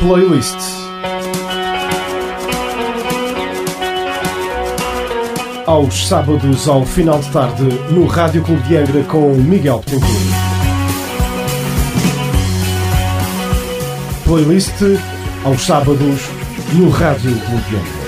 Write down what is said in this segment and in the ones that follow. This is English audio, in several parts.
Playlist. Aos sábados, ao final de tarde, no Rádio Clube de Angra com Miguel Betancourt. Playlist aos sábados no Rádio Clube de Angra.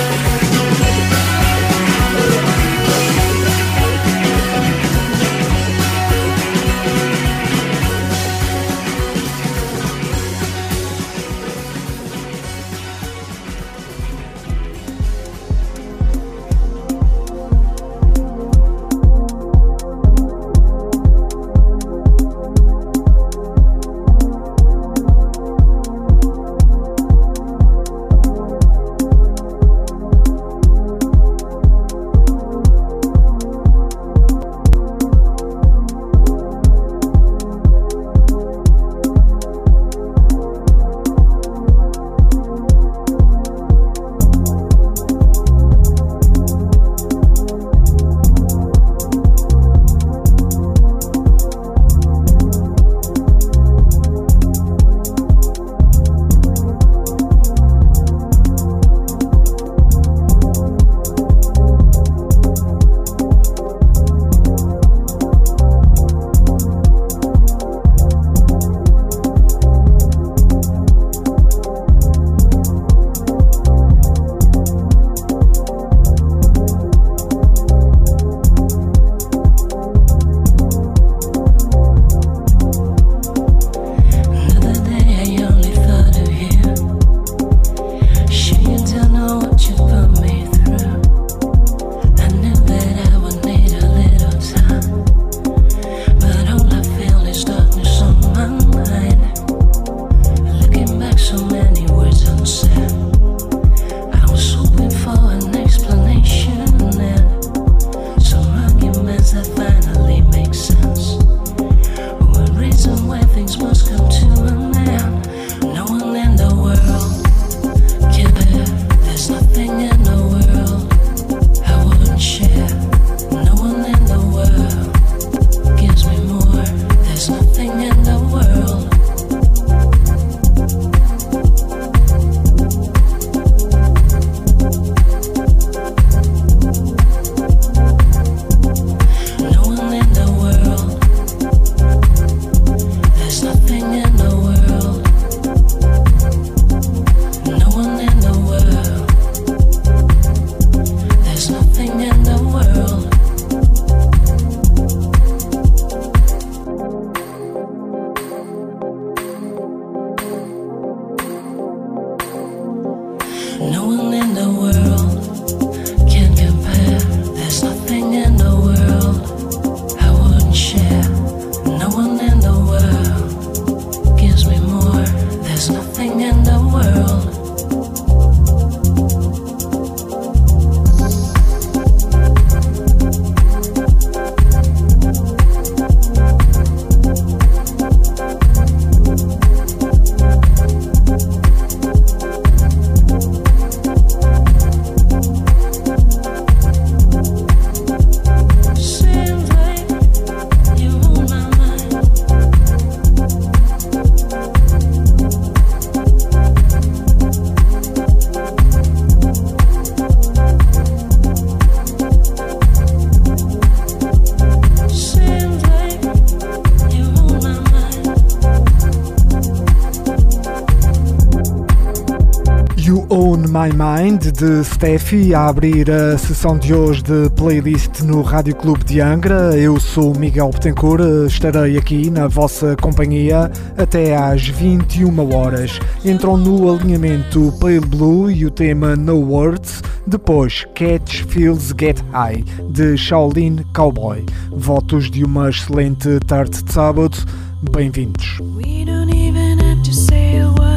My Mind, de Steffi, a abrir a sessão de hoje de Playlist no Rádio Clube de Angra. Eu sou Miguel Betancourt, estarei aqui na vossa companhia até às 21 horas. Entram no alinhamento Pale Blue e o tema No Words, depois Catch Feels Get High, de Shaolin Cowboy. Votos de uma excelente tarde de sábado, bem-vindos. We don't even have to say a word.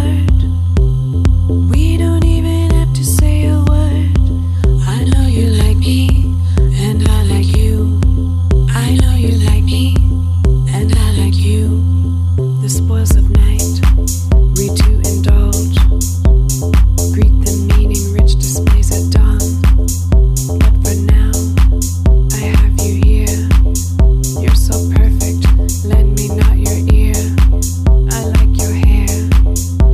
We don't even have to say a word. I know you like me, and I like you. I know you like me, and I like you. The spoils of night, we too indulge. Greet the meaning-rich displays at dawn. But for now, I have you here. You're so perfect, lend me not your ear. I like your hair.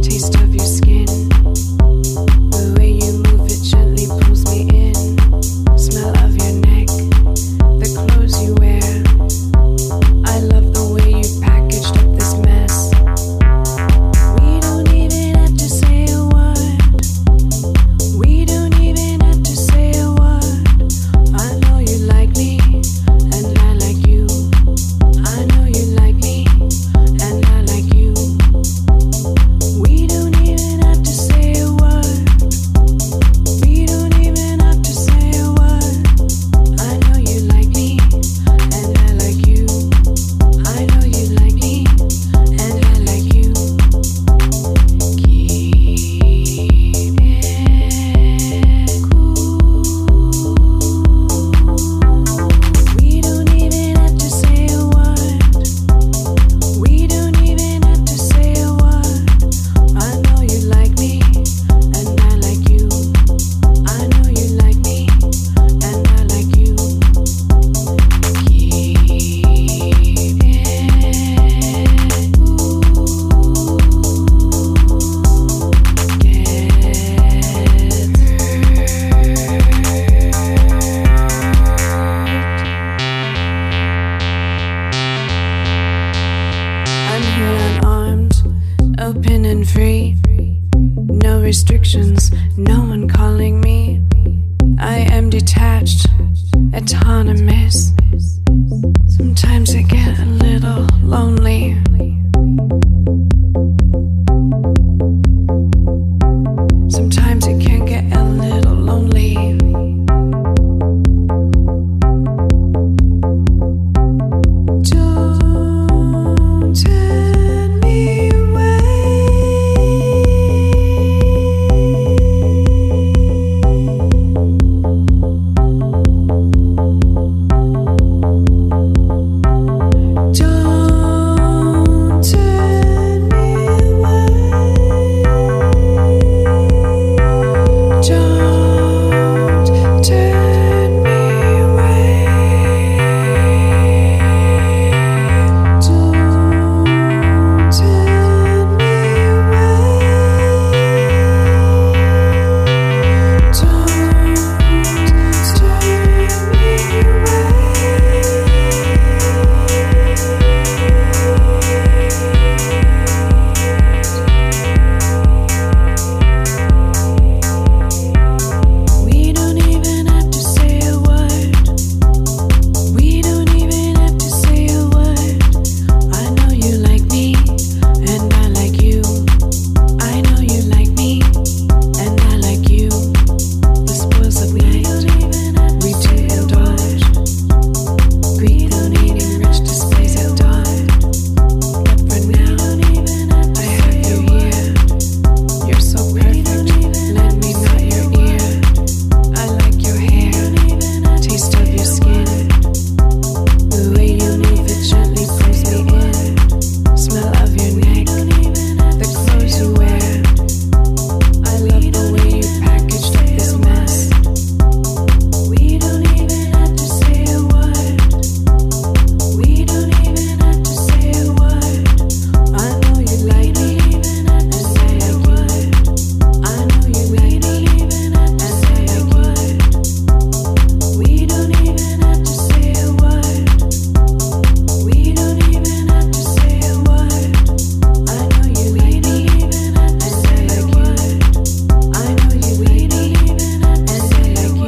and free. No restrictions, no one calling me. I am detached, autonomous. Sometimes I get a little lonely. Sometimes it can get a little lonely. Don't turn me away. Don't turn me away. Don't turn me away. Don't turn me We don't even have to say a word. We don't even have to say a word. I know you like me, and I like you. I know you like me, and I like you. The spoils of night, we do indulge. Greed and eating rich displays at dawn. But for now, I have your ear. You're so perfect, lend me not your ear. I like your hair, taste of your skin. The way you move it gently pulls me in. Smell of your neck, the clothes you wear. I love the way you packaged up this mess. We don't even have to say a word. We don't even have to say a word. I know you like me, and I like you. I know you like me, and I like you. We don't even have to say a word. We don't even have to say a word. I know you like me, and I like you. I know you like me, and I like you.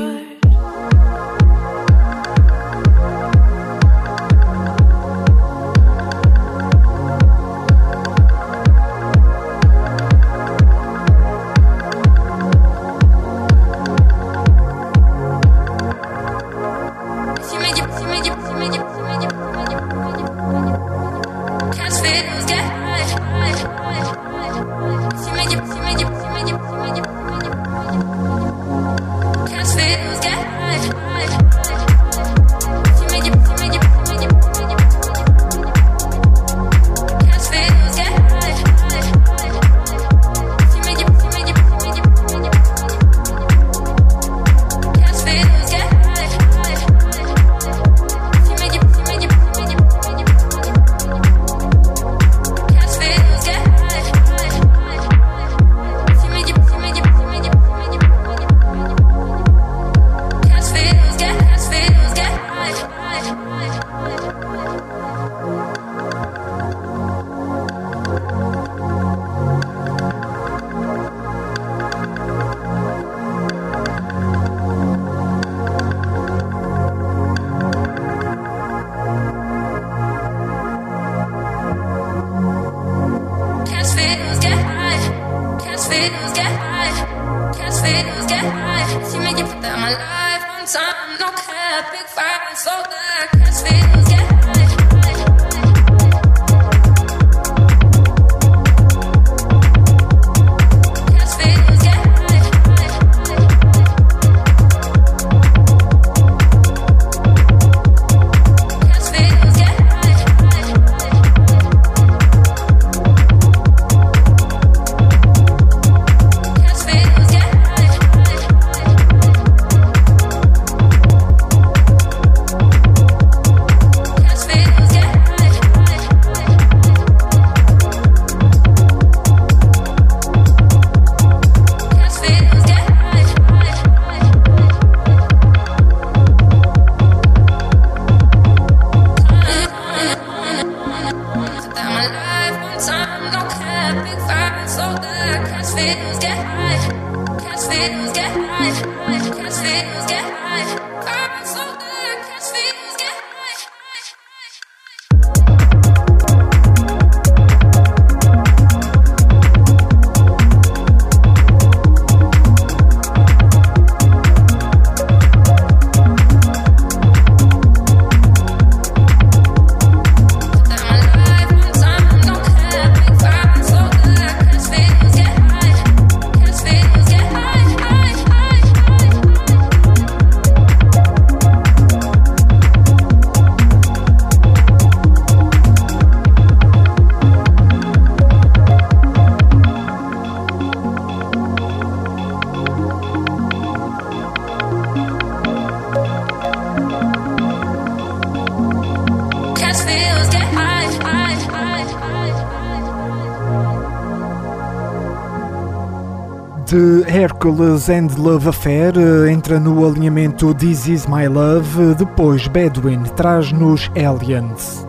De Hercules and Love Affair entra no alinhamento This Is My Love, depois Bedouin traz-nos Aliens.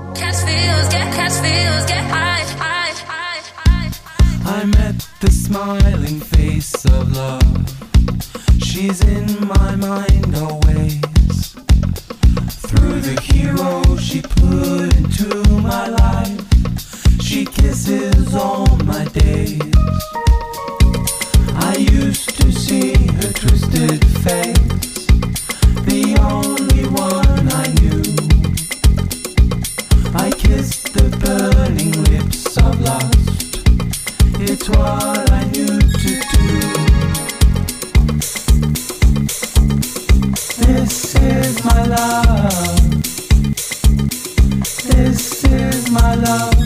I met the smiling face of love. She's in my mind always. Through the hero she put into my life, she kisses all my days. I used to see her twisted face, the only one I knew. I kissed the burning lips of lust, it's what I knew to do. This is my love, this is my love,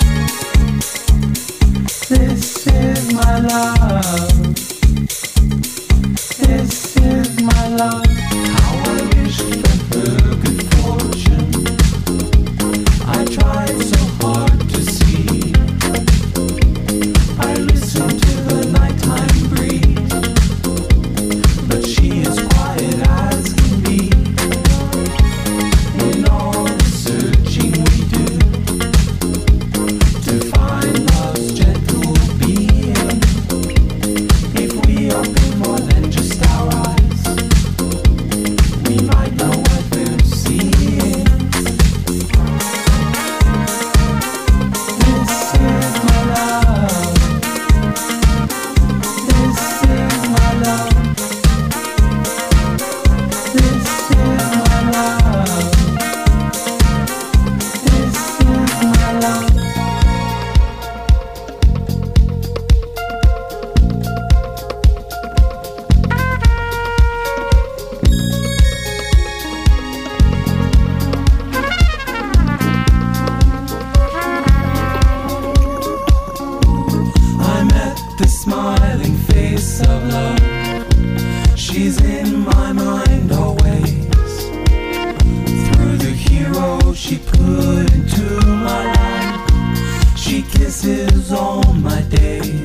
this is my love, this is my love. How I wished for her good fortune, I tried so hard to see. I listened to the nighttime breeze, but she is quiet as can be. In all the searching we do to find love's gentle being, if we open more than just our eyes, we might know what we're seeing. This is my love, this is my love, this is my love, this is my love. I met the smiling face of love, she's in my mind always. Through the hero she put into my life, she kisses all my days.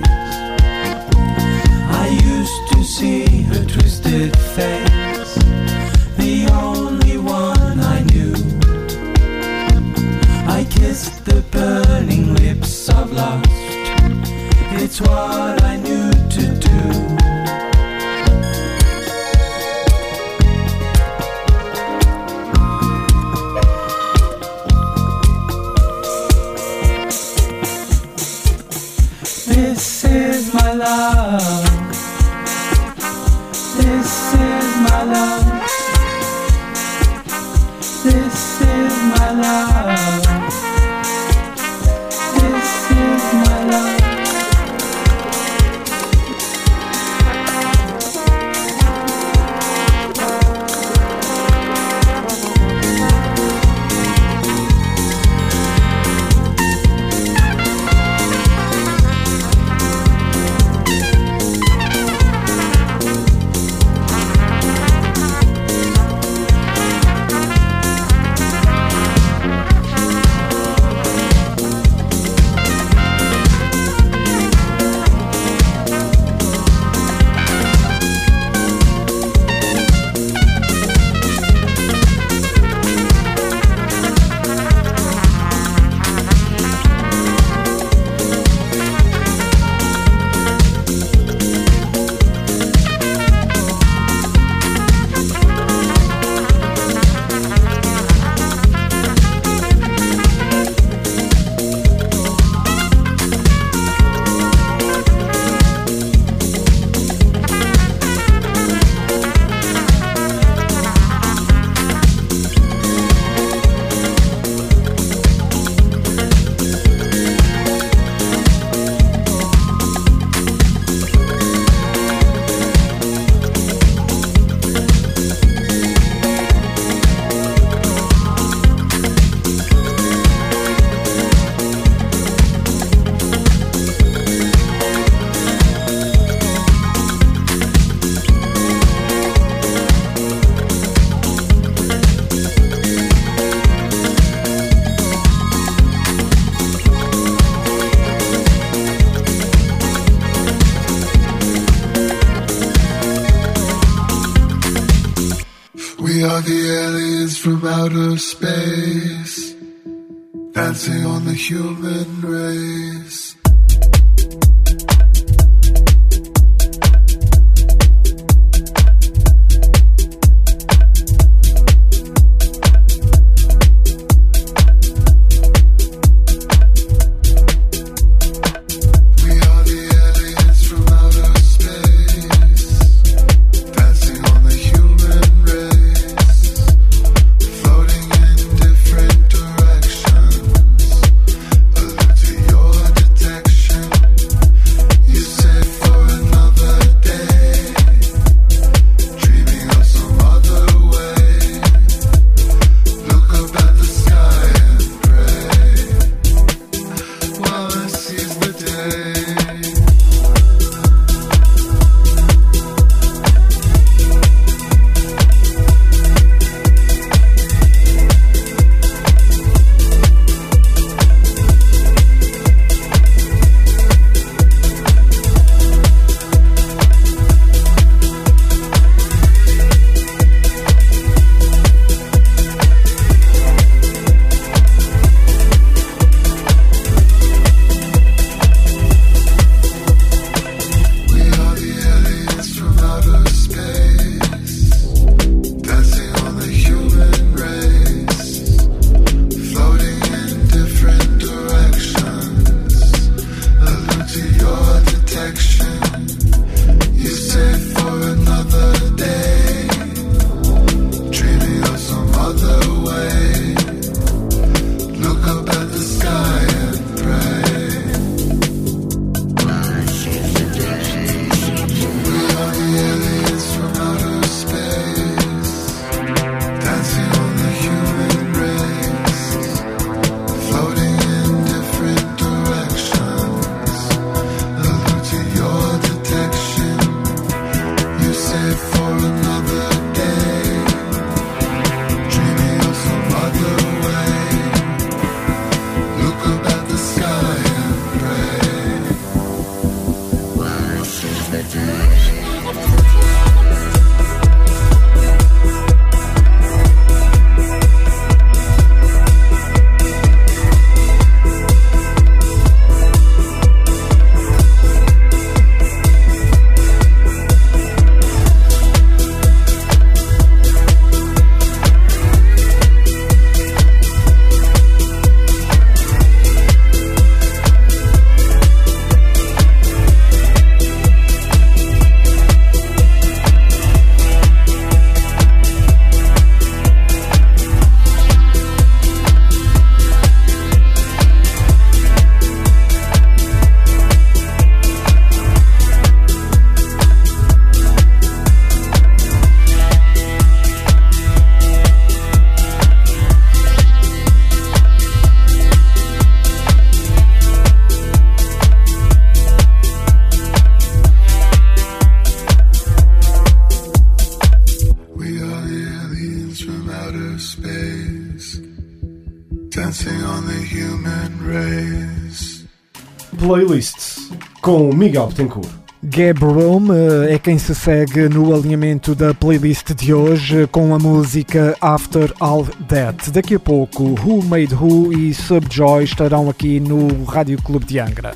I used to see her twisted face, the only one I knew. I kissed the burning lips of lust, it's what I knew to do. This is my love, this is my love, this is my love, this is my love. the aliens from outer space, dancing on the human race. Playlists com Miguel Betancourt. Gab Rome é quem se segue no alinhamento da playlist de hoje com a música After All That. Daqui a pouco, Who Made Who e Subjoy estarão aqui no Rádio Clube de Angra.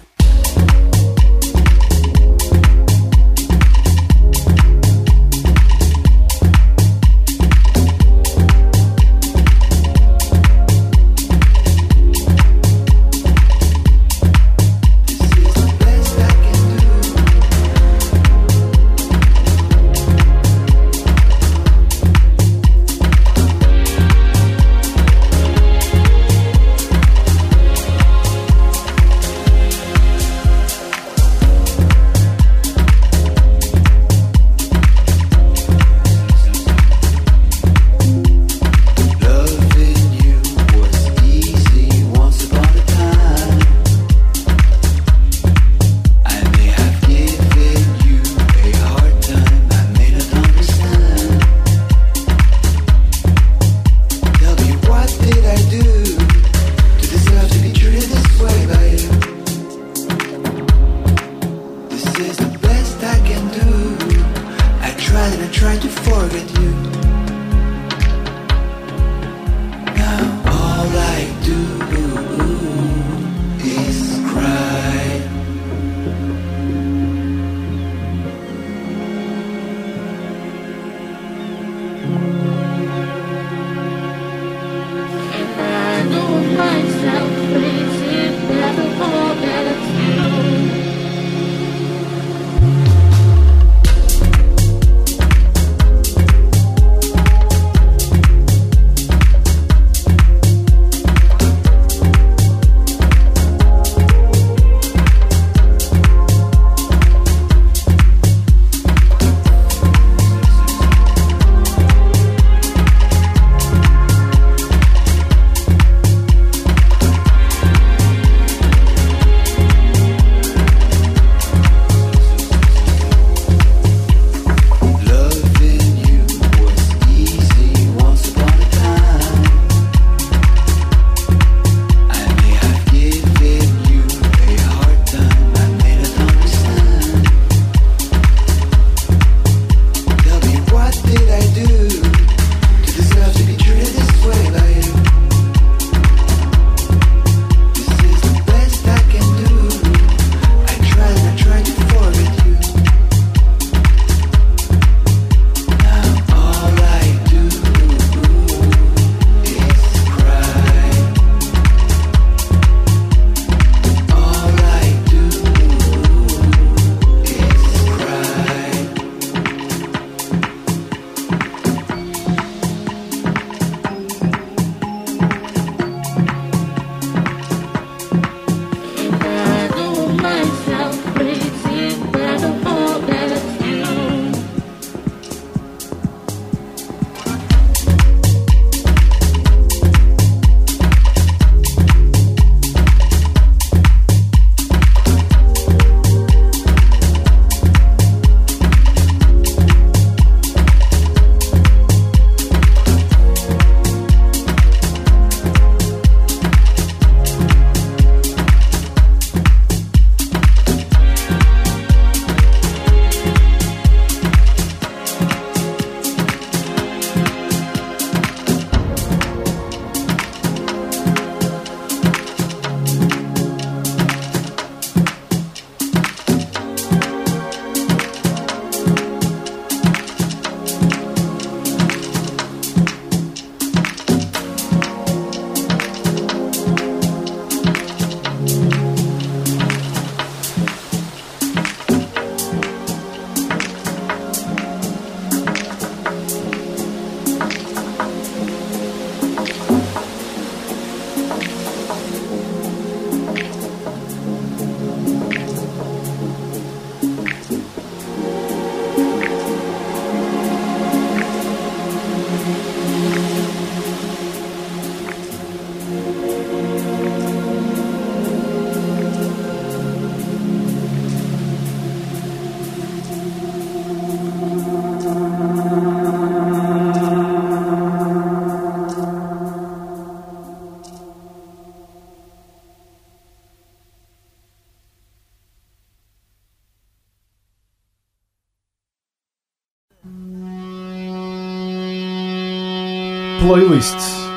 Playlist.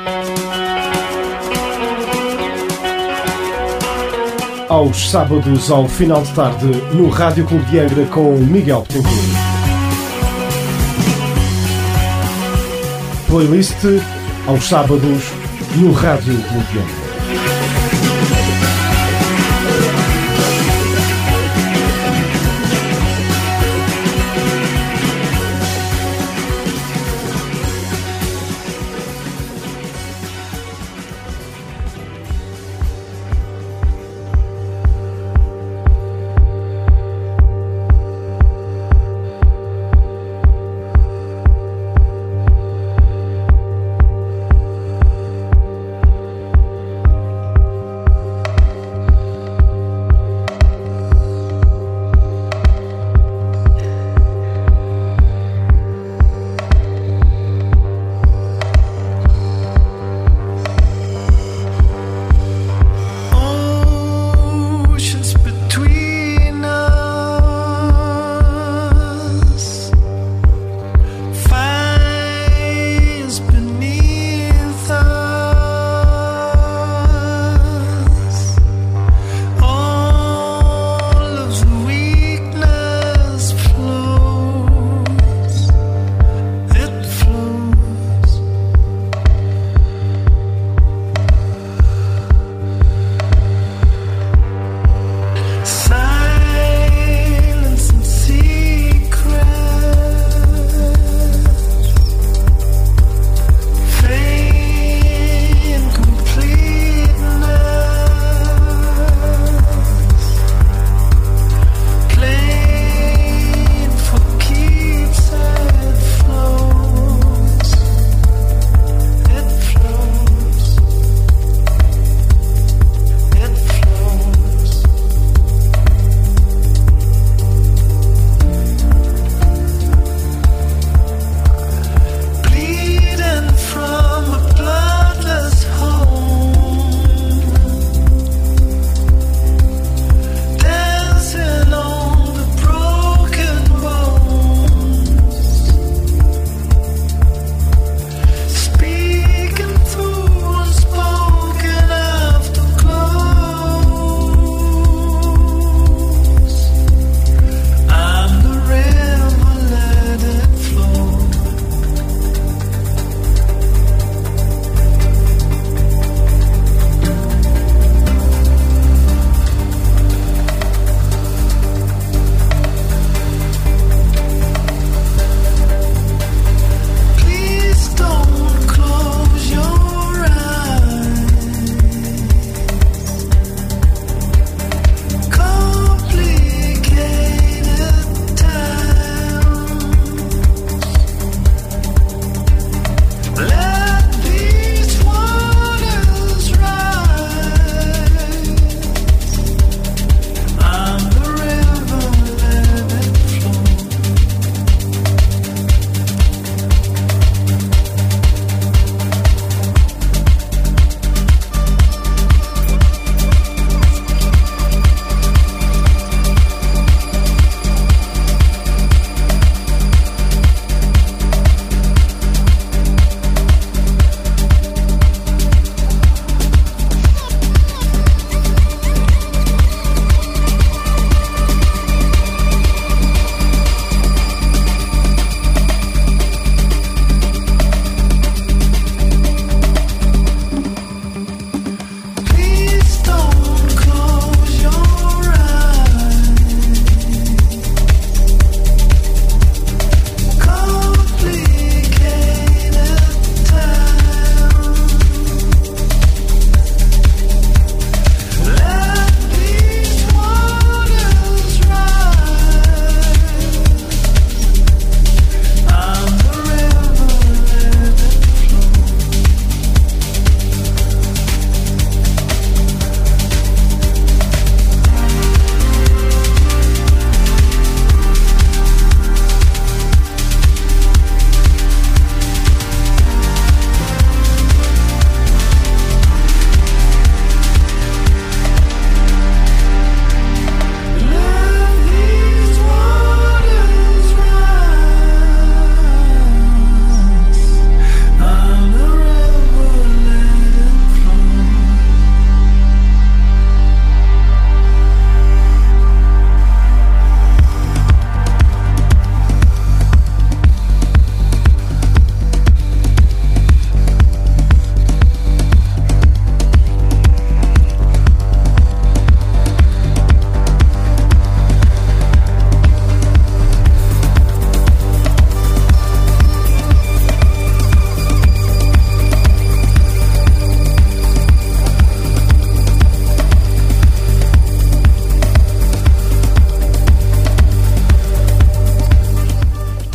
Aos sábados ao final de tarde no Rádio Clube de Angra com Miguel Betancourt. Playlist aos sábados no Rádio Clube de Angra.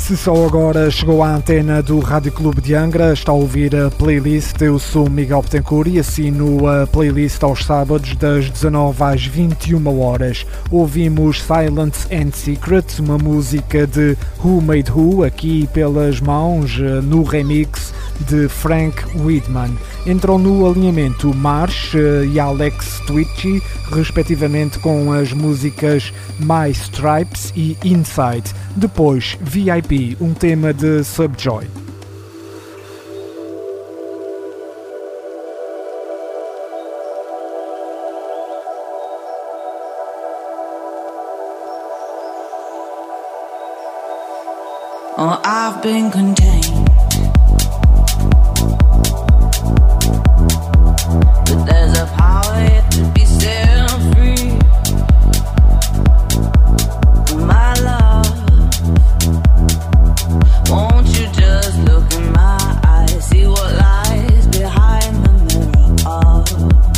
Se só agora chegou à antena do Rádio Clube de Angra, está a ouvir a playlist. Eu sou Miguel Betancourt e assino a playlist aos sábados das 19 às 21 horas. Ouvimos Silence and Secret, uma música de Who Made Who, aqui pelas mãos, no remix de Frank Widman. Entram no alinhamento Marsh e Alex Twitchy, respectivamente, com as músicas My Stripes e Inside. Depois, VIP, um tema de Subjoy. Oh, I've been contained, but there's a power yet to be set free. My love, won't you just look in my eyes, see what lies behind the mirror of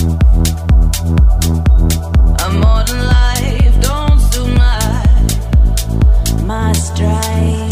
a modern life? Don't suit my stripes.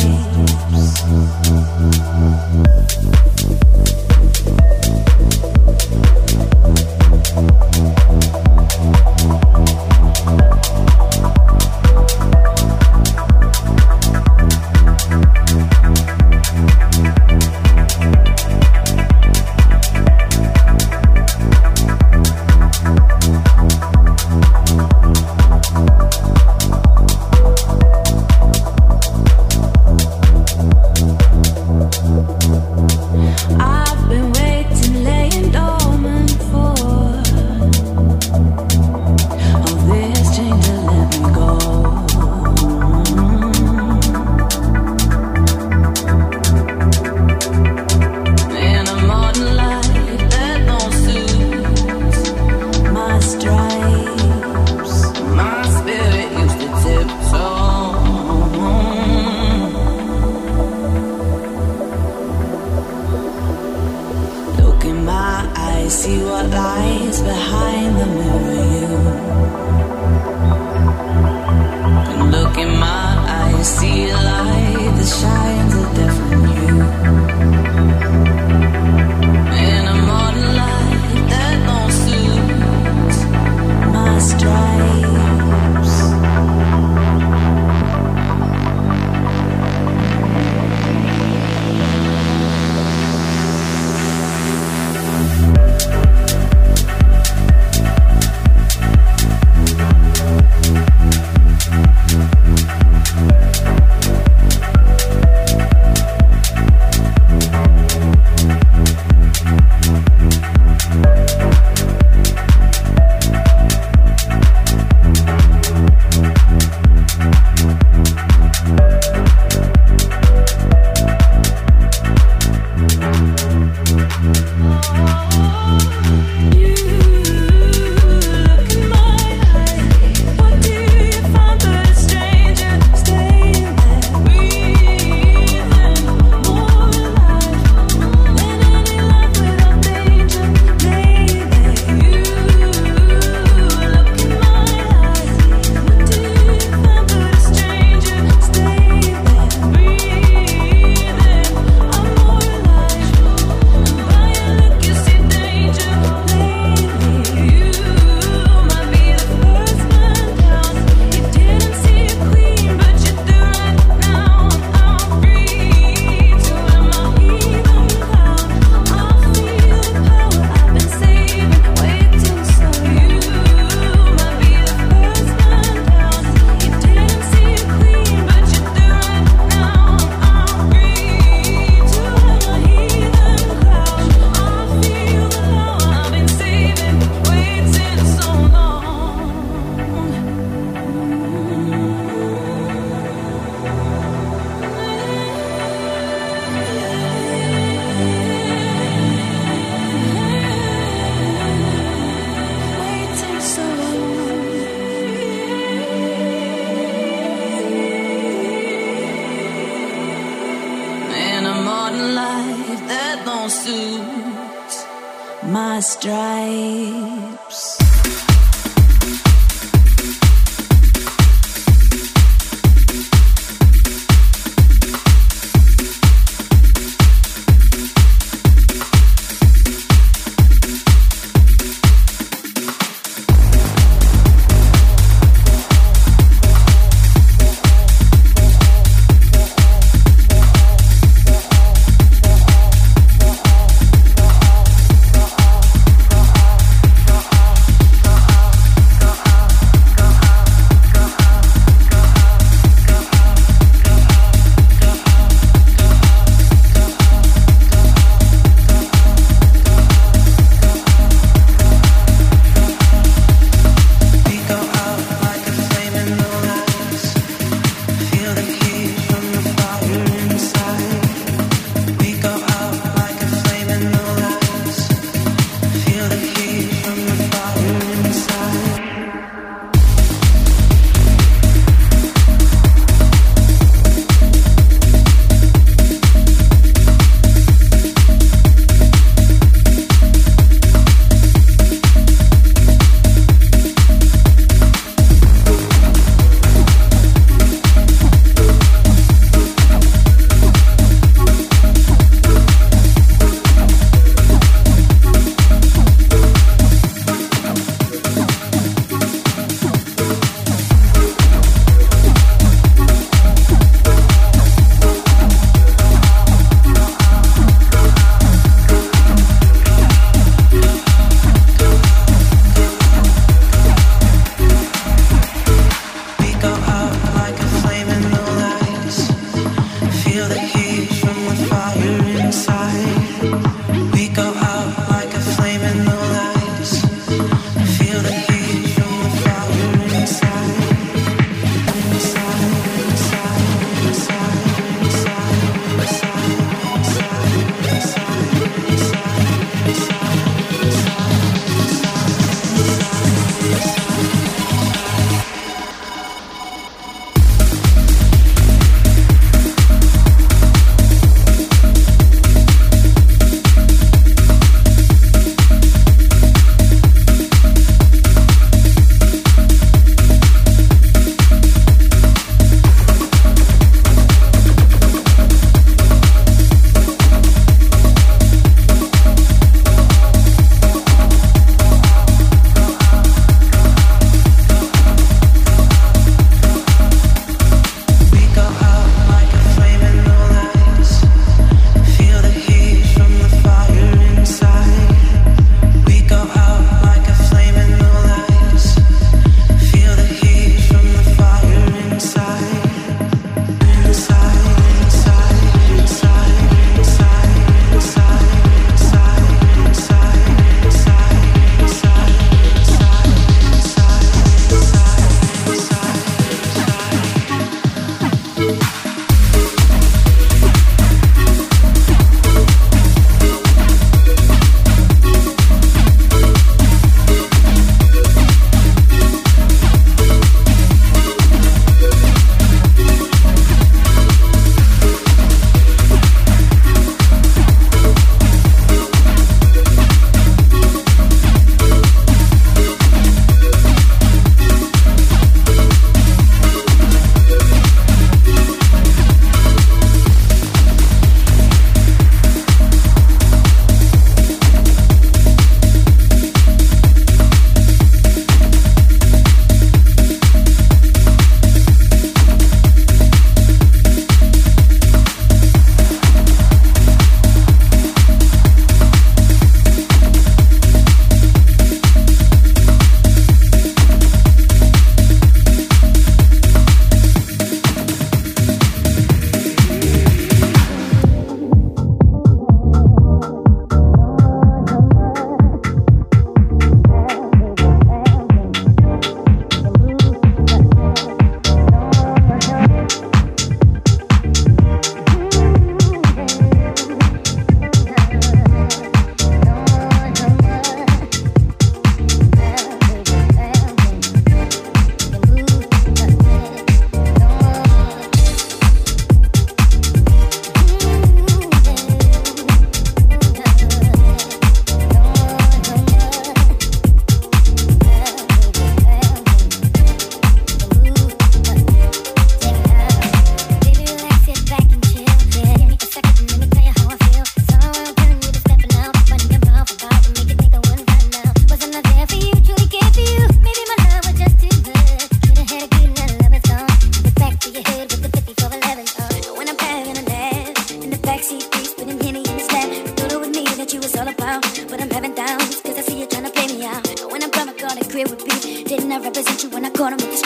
My stripes.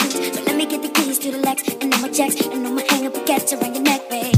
streets. So let me get the keys to the Lex and all my checks and all my hang up baguettes around your neck, babe.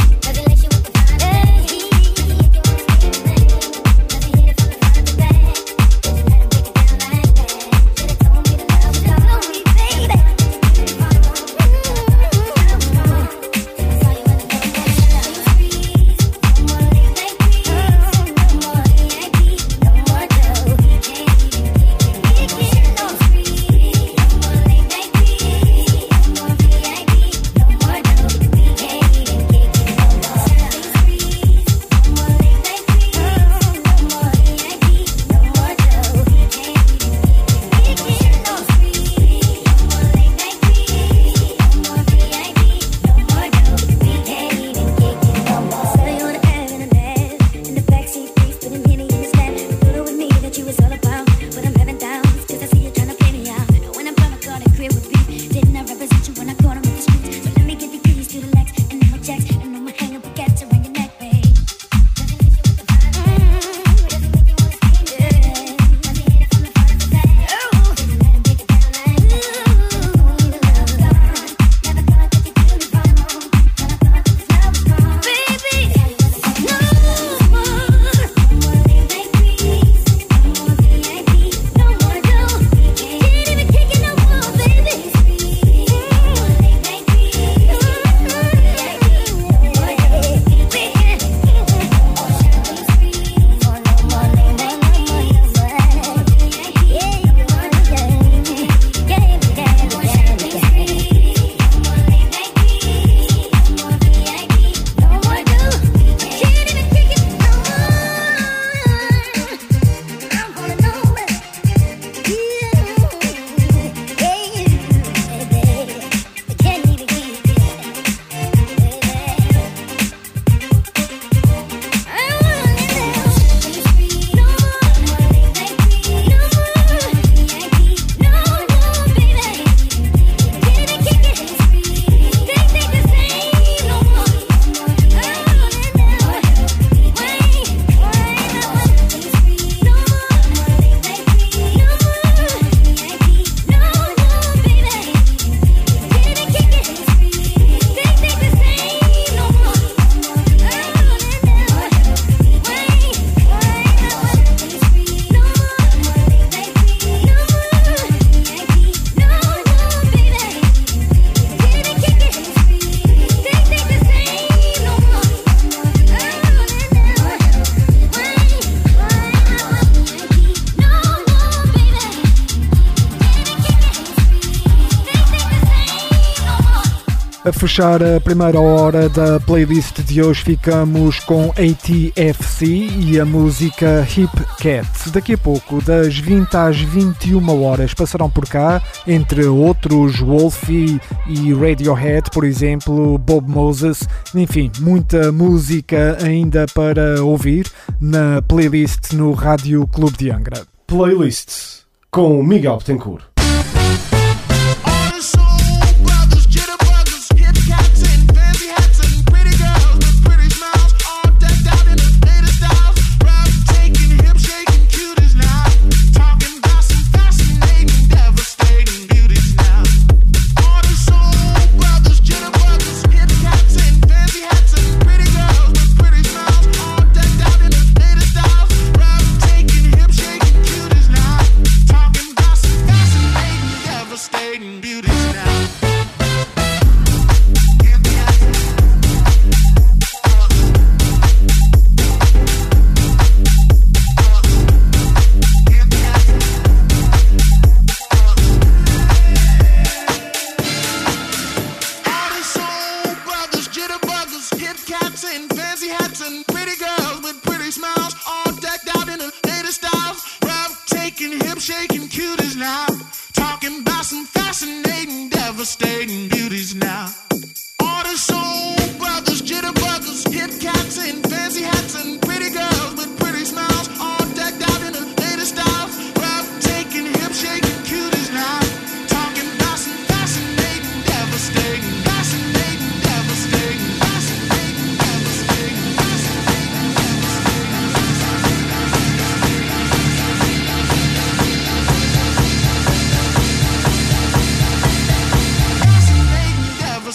A fechar a primeira hora da playlist de hoje ficamos com ATFC e a música Hip Cat. Daqui a pouco, das 20 às 21 horas, passarão por cá, entre outros, Wolfie e Radiohead, por exemplo, Bob Moses, enfim, muita música ainda para ouvir na playlist no Rádio Clube de Angra. Playlist com Miguel Betancourt.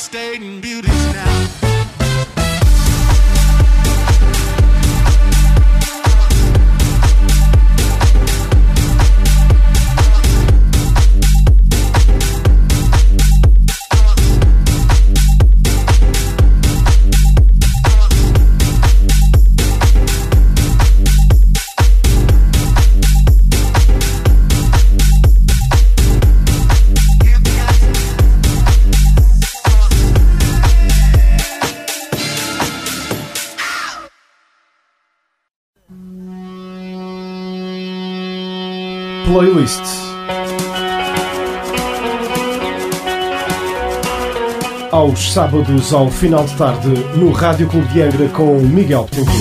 devastating beauties now. Playlist. Aos sábados ao final de tarde no Rádio Clube de Angra com Miguel Betancourt.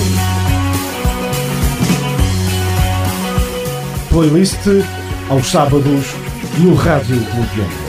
Playlist aos sábados no Rádio Clube de Angra.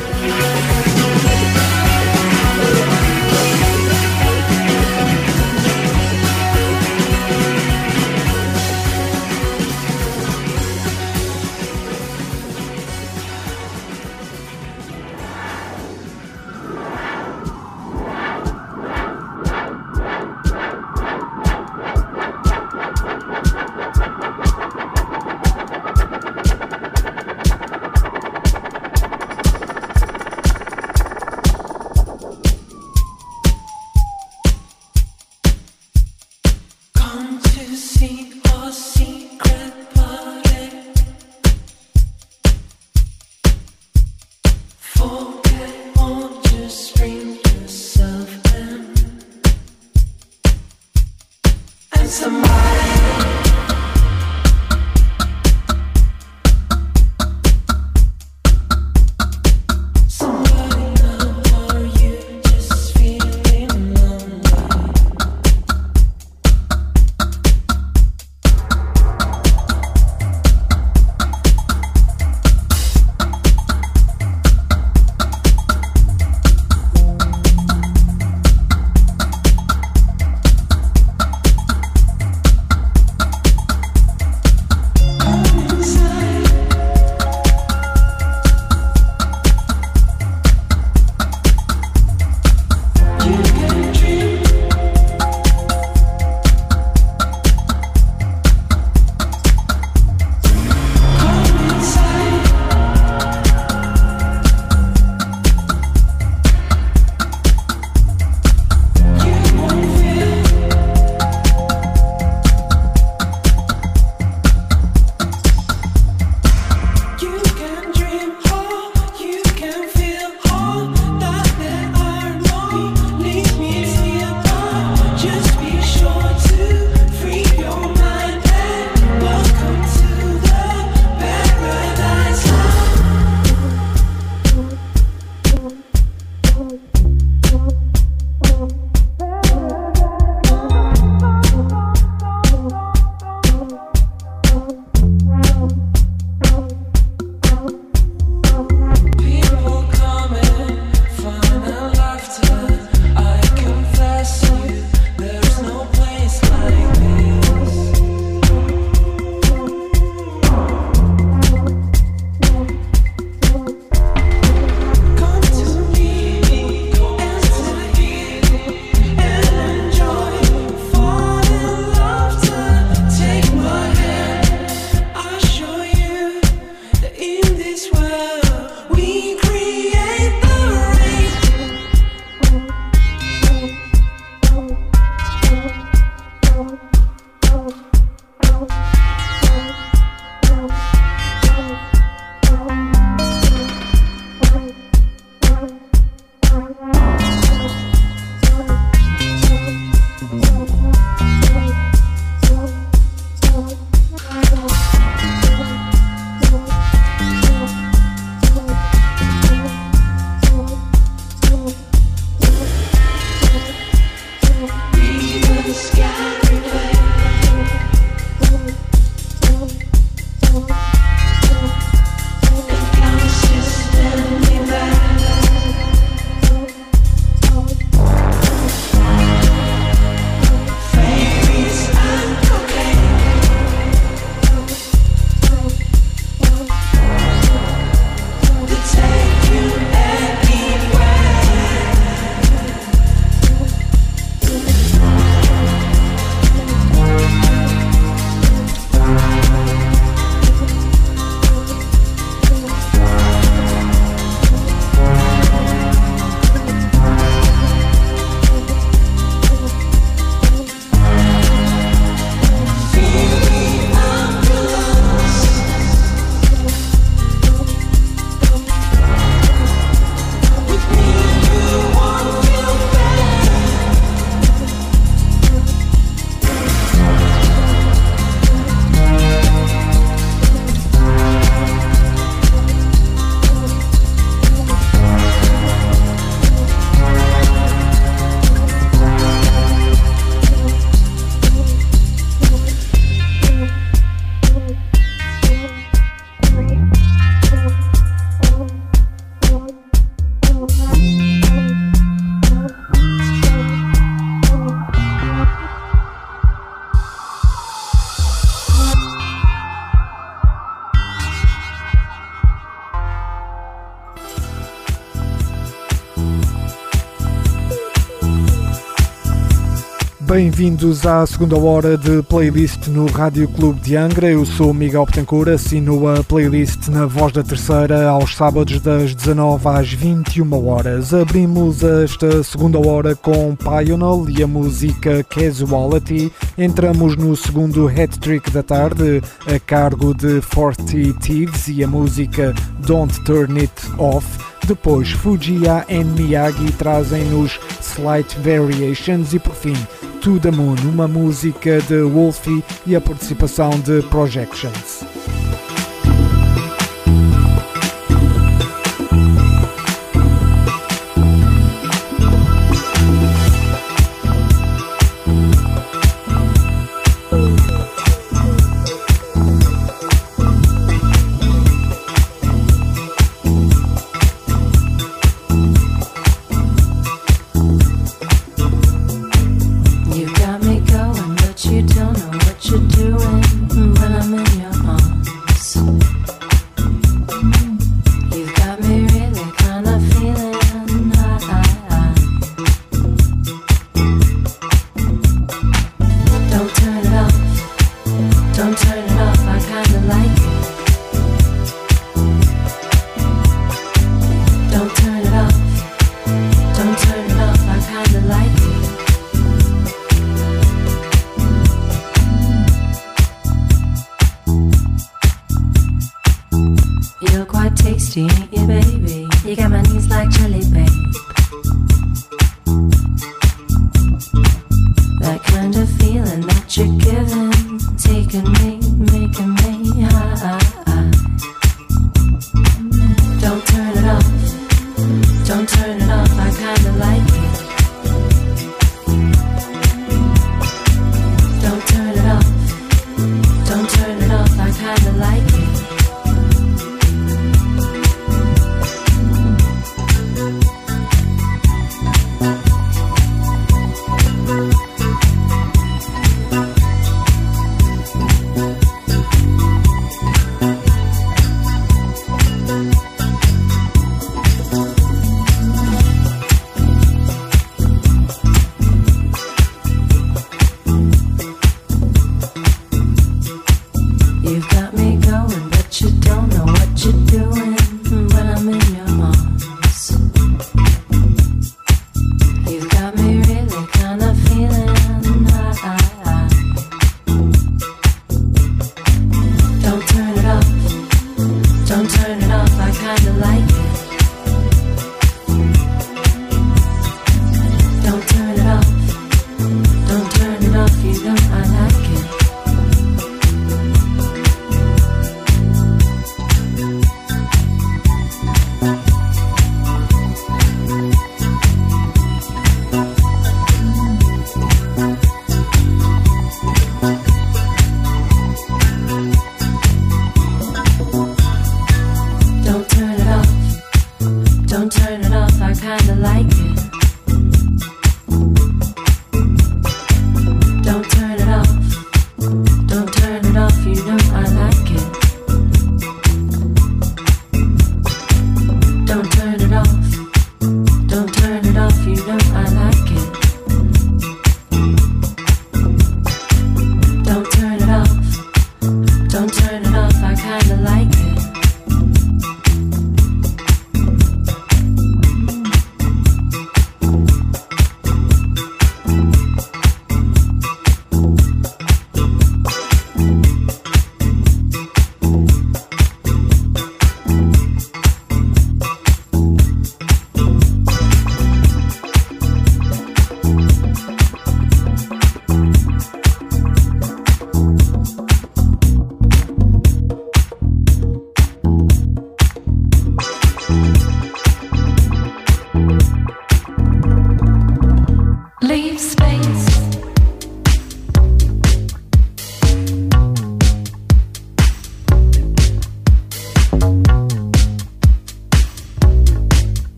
Bem-vindos à segunda hora de playlist no Rádio Clube de Angra. Eu sou Miguel Betancourt, assino a playlist na Voz da Terceira aos sábados das 19 às 21 horas. Abrimos esta segunda hora com Pional e a música Casuality. Entramos no segundo hat-trick da tarde a cargo de 40 Thieves e a música Don't Turn It Off. Depois Fujiya e Miyagi trazem-nos Slight Variations e por fim To The Moon, uma música de Wolfie e a participação de Projections.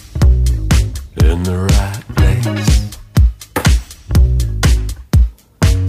in the right place.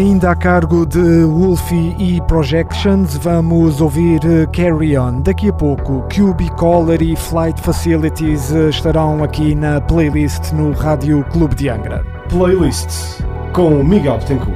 Ainda a cargo de Wolfie e Projections, vamos ouvir Carry On. Daqui a pouco, QB Collar e Flight Facilities estarão aqui na playlist no Rádio Clube de Angra. Playlist com Miguel Betancourt.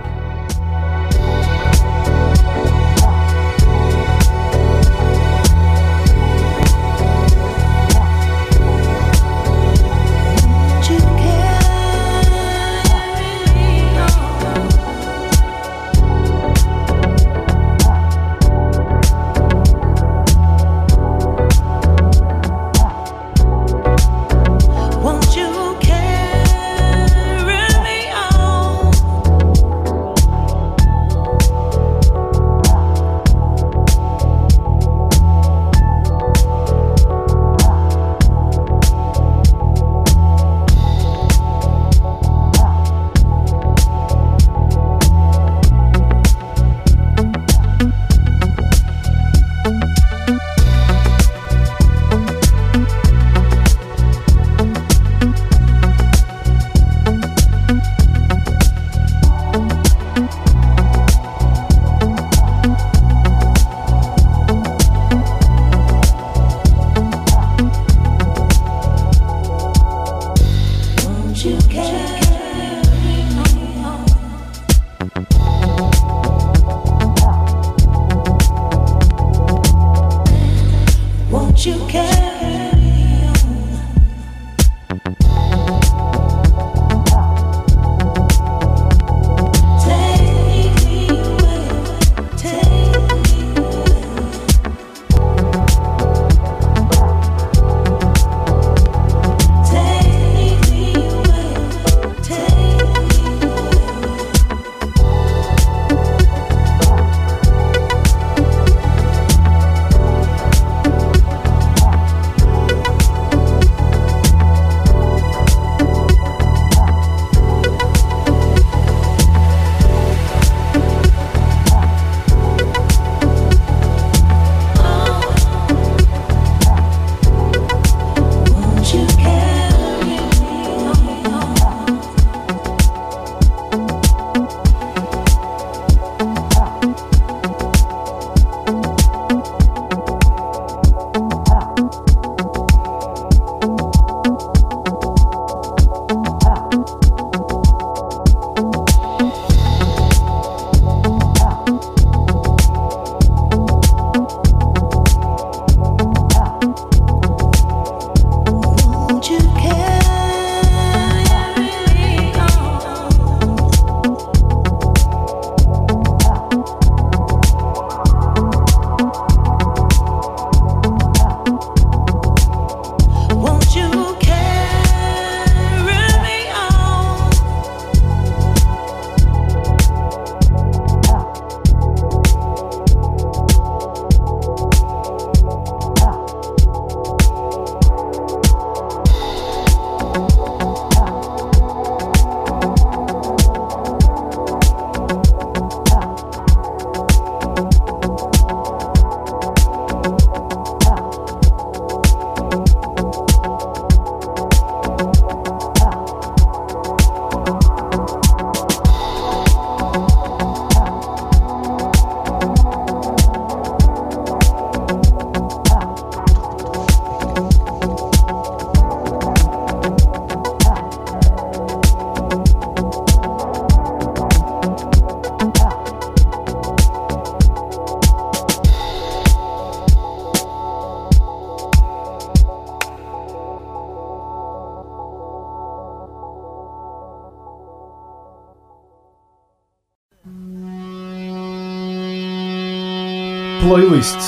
Playlist.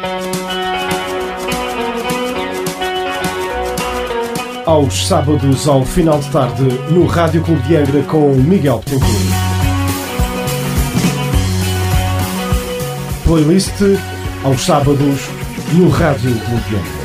Aos sábados, ao final de tarde, no Rádio Clube de Angra com Miguel Betancourt. Playlist aos sábados no Rádio Clube de Angra.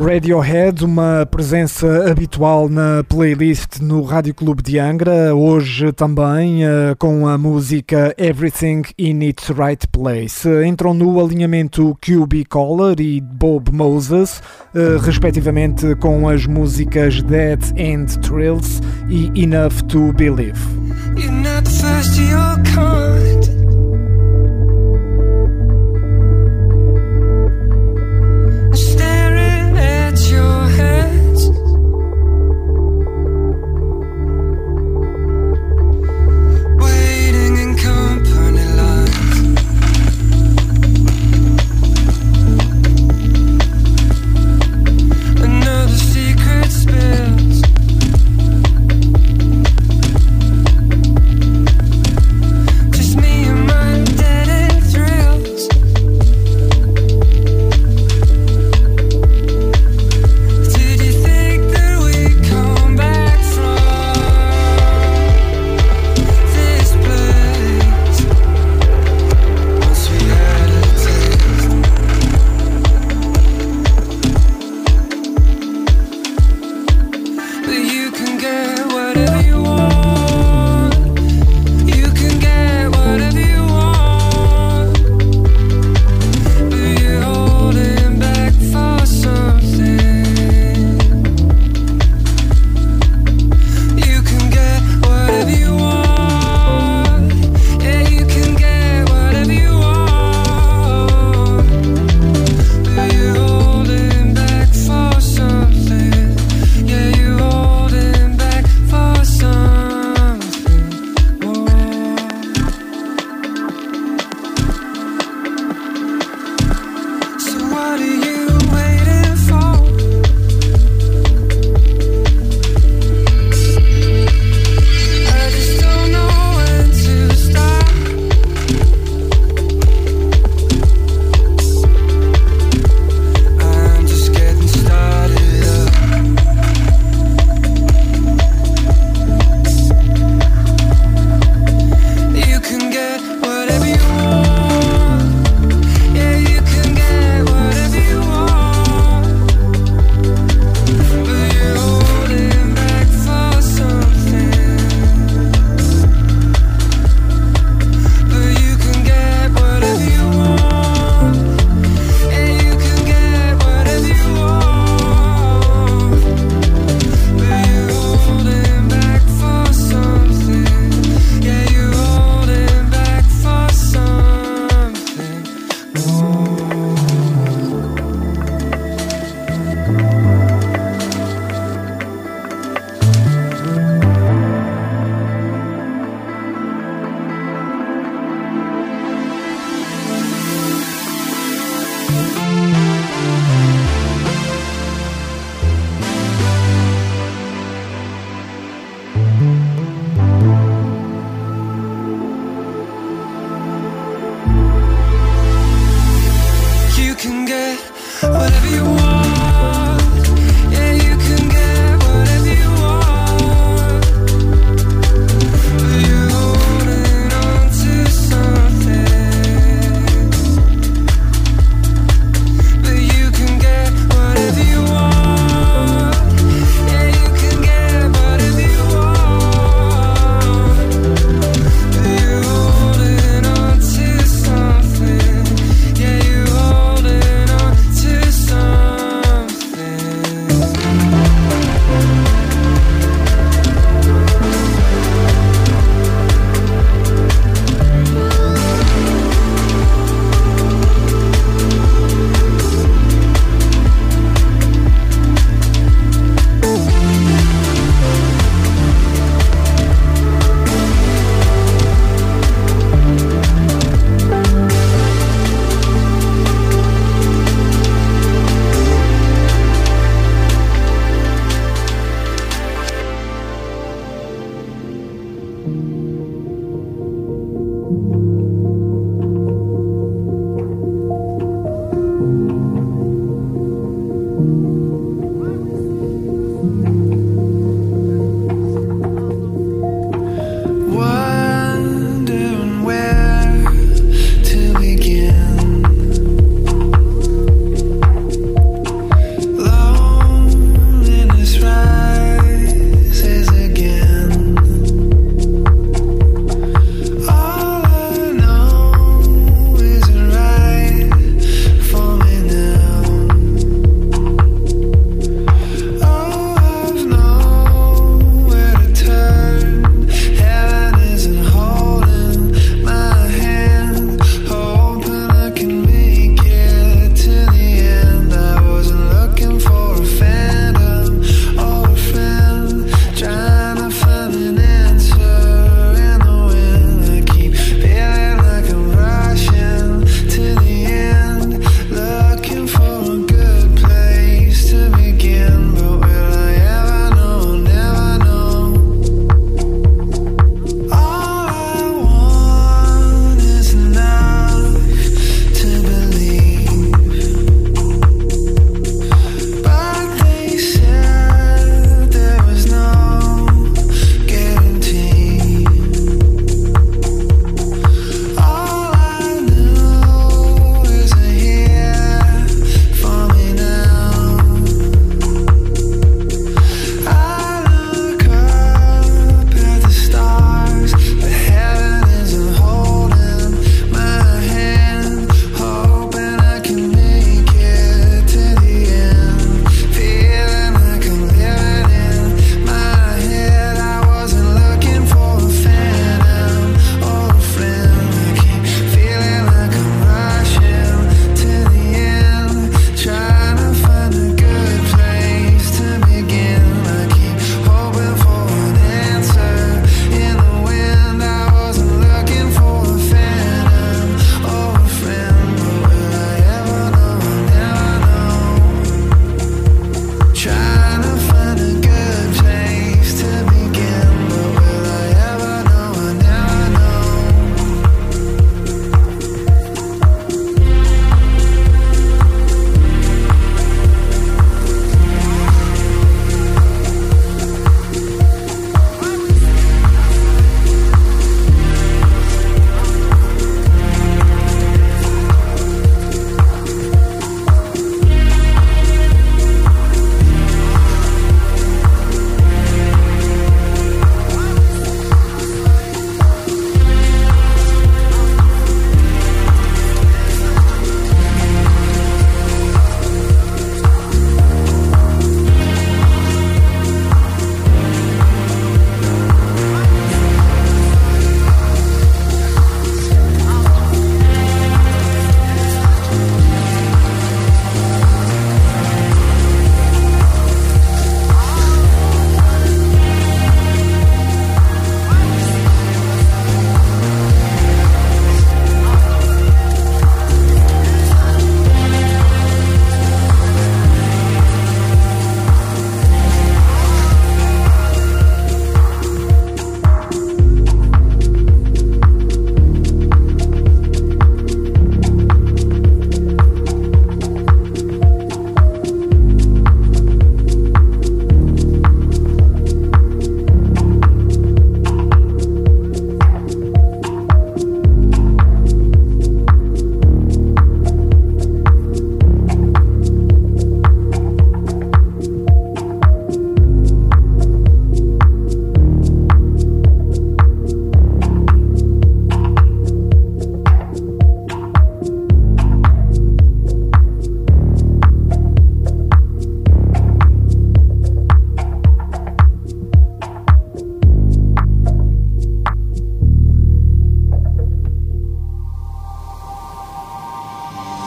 Radiohead, uma presença habitual na playlist no Rádio Clube de Angra, hoje também com a música Everything in its Right Place. Entram no alinhamento QB Collar e Bob Moses, respectivamente com as músicas Dead End Thrills e Enough to Believe. You're not the first of your kind. Staring at your hands, waiting in company lines. Another secret spills.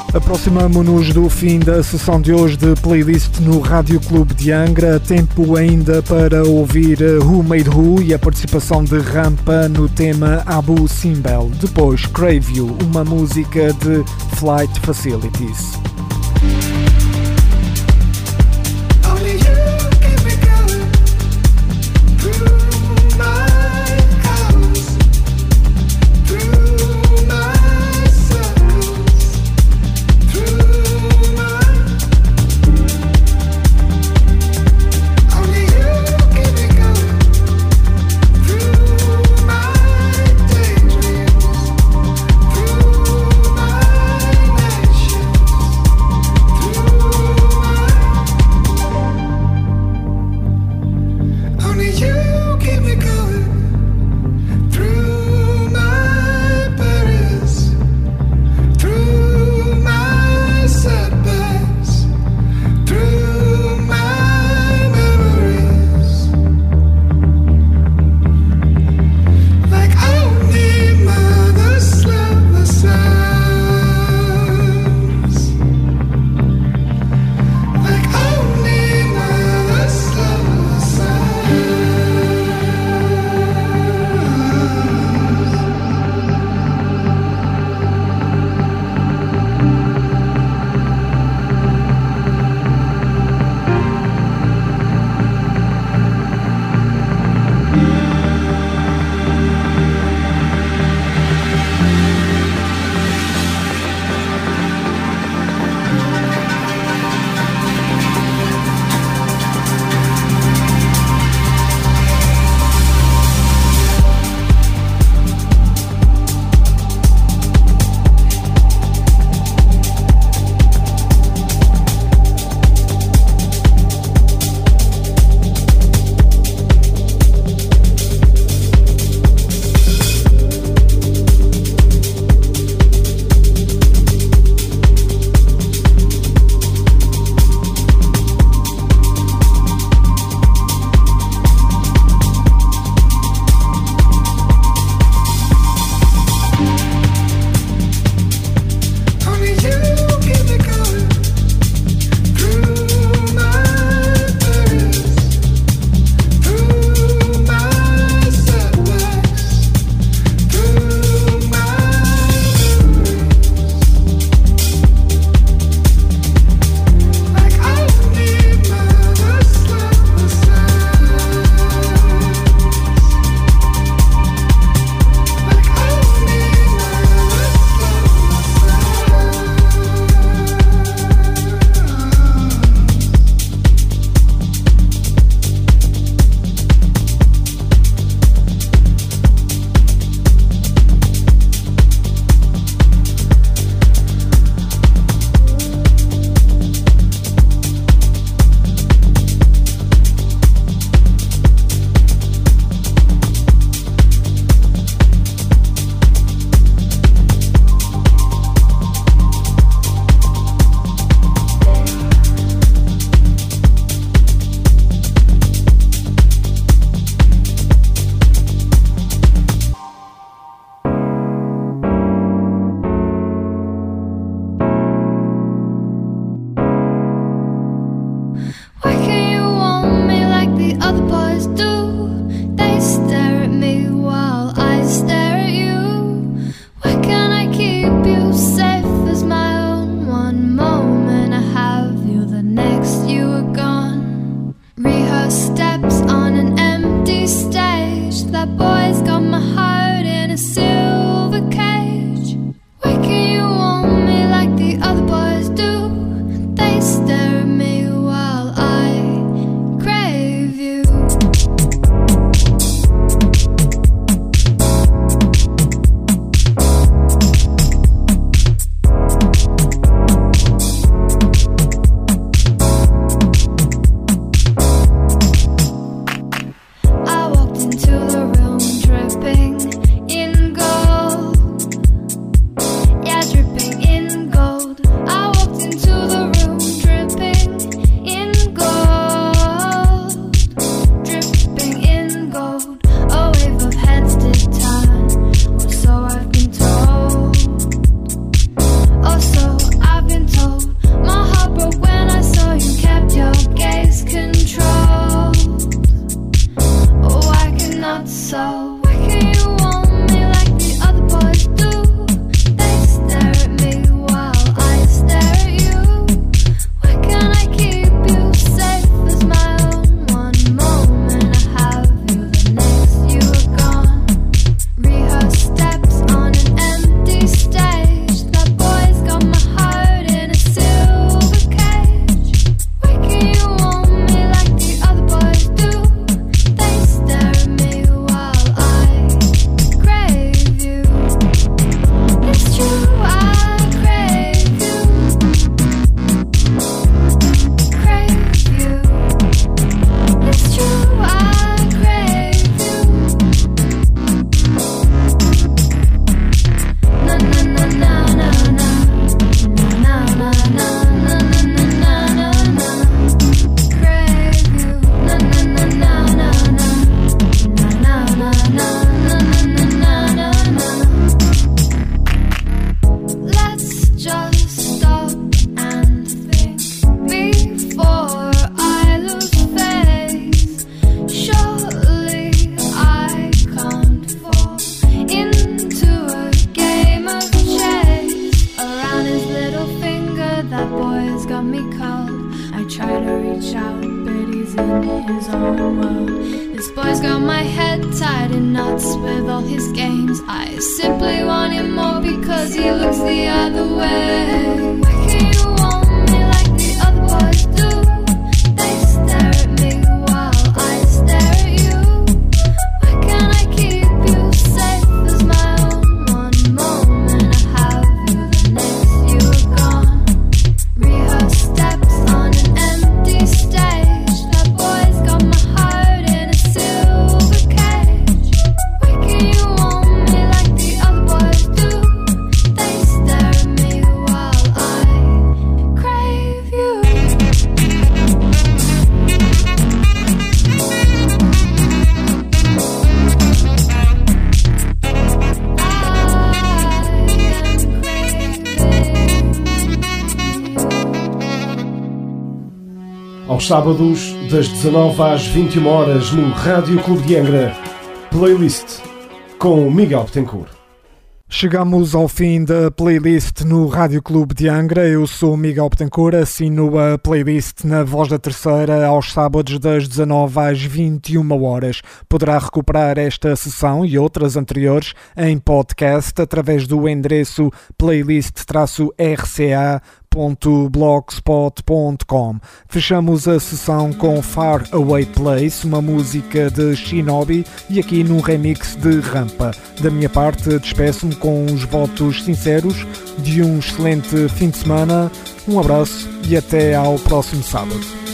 Aproximamo-nos do fim da sessão de hoje de playlist no Rádio Clube de Angra. Tempo ainda para ouvir Who Made Who e a participação de Rampa no tema Abu Simbel. Depois Crave You, uma música de Flight Facilities. Through my nation in his own world. This boy's got my head tied in knots with all his games. I simply want him more because he looks the other way. Why can't you want me like the other boys do? They stare at me while I stare at you. Why can't I keep you safe as my own? One moment I have you, the next you are gone. Rehearse steps on an empty stage. That boy's got my heart in a silver cage. Why can't you want me like the other boys do? They stare at me while I crave you. Aos sábados, das 19 às 21 horas no Rádio Clube de Angra, Playlist com Miguel Betancourt. Chegamos ao fim da playlist no Rádio Clube de Angra. Eu sou Miguel Betancourt, assino a playlist na Voz da Terceira aos sábados das 19 às 21 horas. Poderá recuperar esta sessão e outras anteriores em podcast através do endereço playlist-rca.blogspot.com. Fechamos a sessão com Far Away Place, uma música de Shinobi e aqui num remix de Rampa. Da minha parte, despeço-me com os votos sinceros de um excelente fim de semana. Um abraço e até ao próximo sábado.